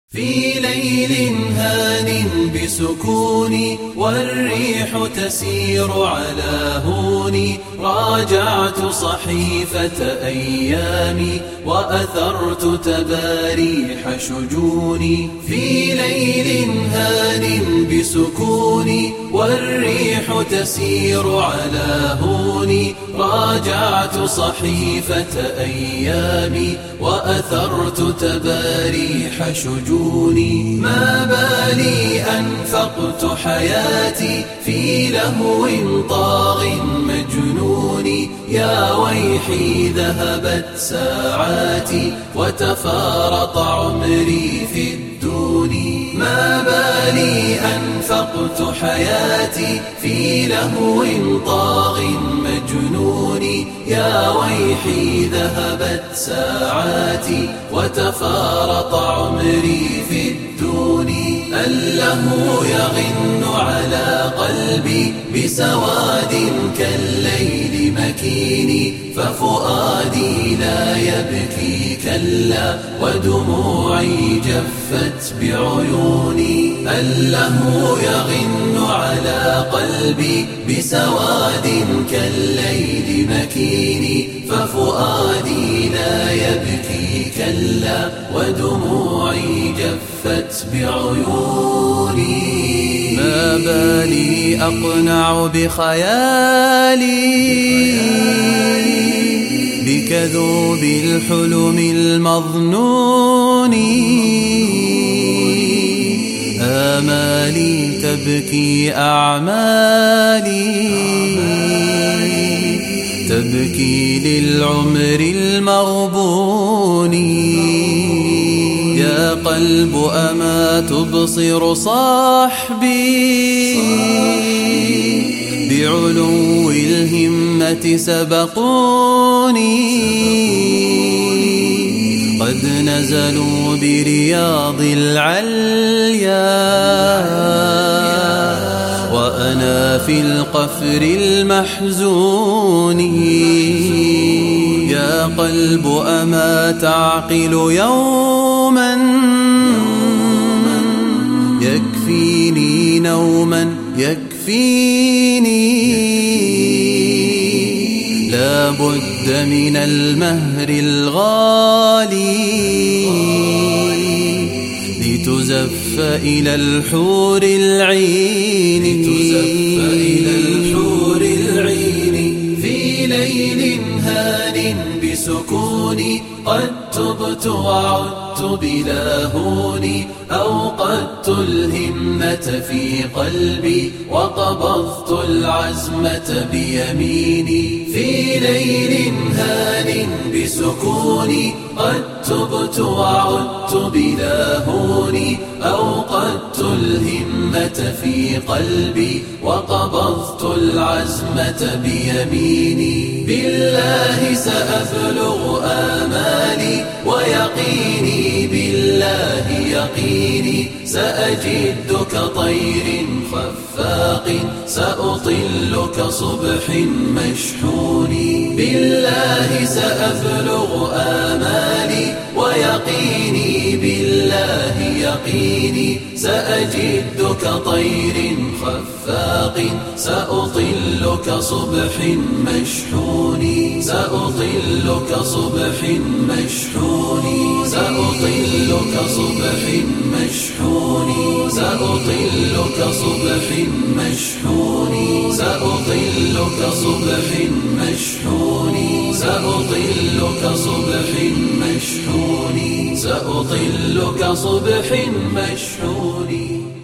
في ليل هان بسكوني والريح تسير على هوني راجعت صحيفة أيامي وأثرت تباريح شجوني. في ليل هان بسكوني والريح تسير على هوني راجعت صحيفة أيامي وأثرت تباريح شجوني. ما بالي أنفقت حياتي في لهو طاغ مجنون يا ويحي ذهبت ساعاتي وتفارط عمري في الدون. ما بالي أنفقت حياتي في لهو طاغ مجنون يا ويحي ذهبت ساعاتي وتفارط عمري في الدون. اللهو يغن على قلبي بسواد كالليل مكين ففؤادي لا يبكي كلا ودموعي جفت بعيوني. اللهو يغن على قلبي بسواد كالليل مكين ففؤادي لا يبكي كلا ودموعي جفت بعيوني. ما بالي أقنع بخيالي بكذوب الحلم المظنون. آمالي تبكي أعمالي تبكي للعمر المغبون. يا قلب أما تبصر صاحبي بعلو الهمة سبقوني. قد نزلوا برياض العليا وأنا في القفر المحزون. يا قلب أما تعقل يوما يكفيني نوما يكفيني. لا بد من المهر الغالي لتزف إلى الحور العين. في ليل هان بسكوني قد تبت وعدت بلا هوني أوقدت الهمة في قلبي وقبضت العزمة بيميني. في ليل هان بسكوني قد تبت وعدت بلا هوني أوقدت الهمة في قلبي وقبضت العزمة بيميني. بالله سأبلغ آمالي ويقيني بالله يقيني سأجد كطير خفاق سأطل كصبح مشحون. بالله سأبلغ آمالي ويقيني بالله يقيني سأجد كطير خفاق سأطل كصبح مشحون. سأطل كصبح مشحون. سأطل كصبح مشحون. سأطل كصبح مشحون. سأطل كصبح مشحون. سأطل كصبح مشحون. سأطل كصبح مشحون.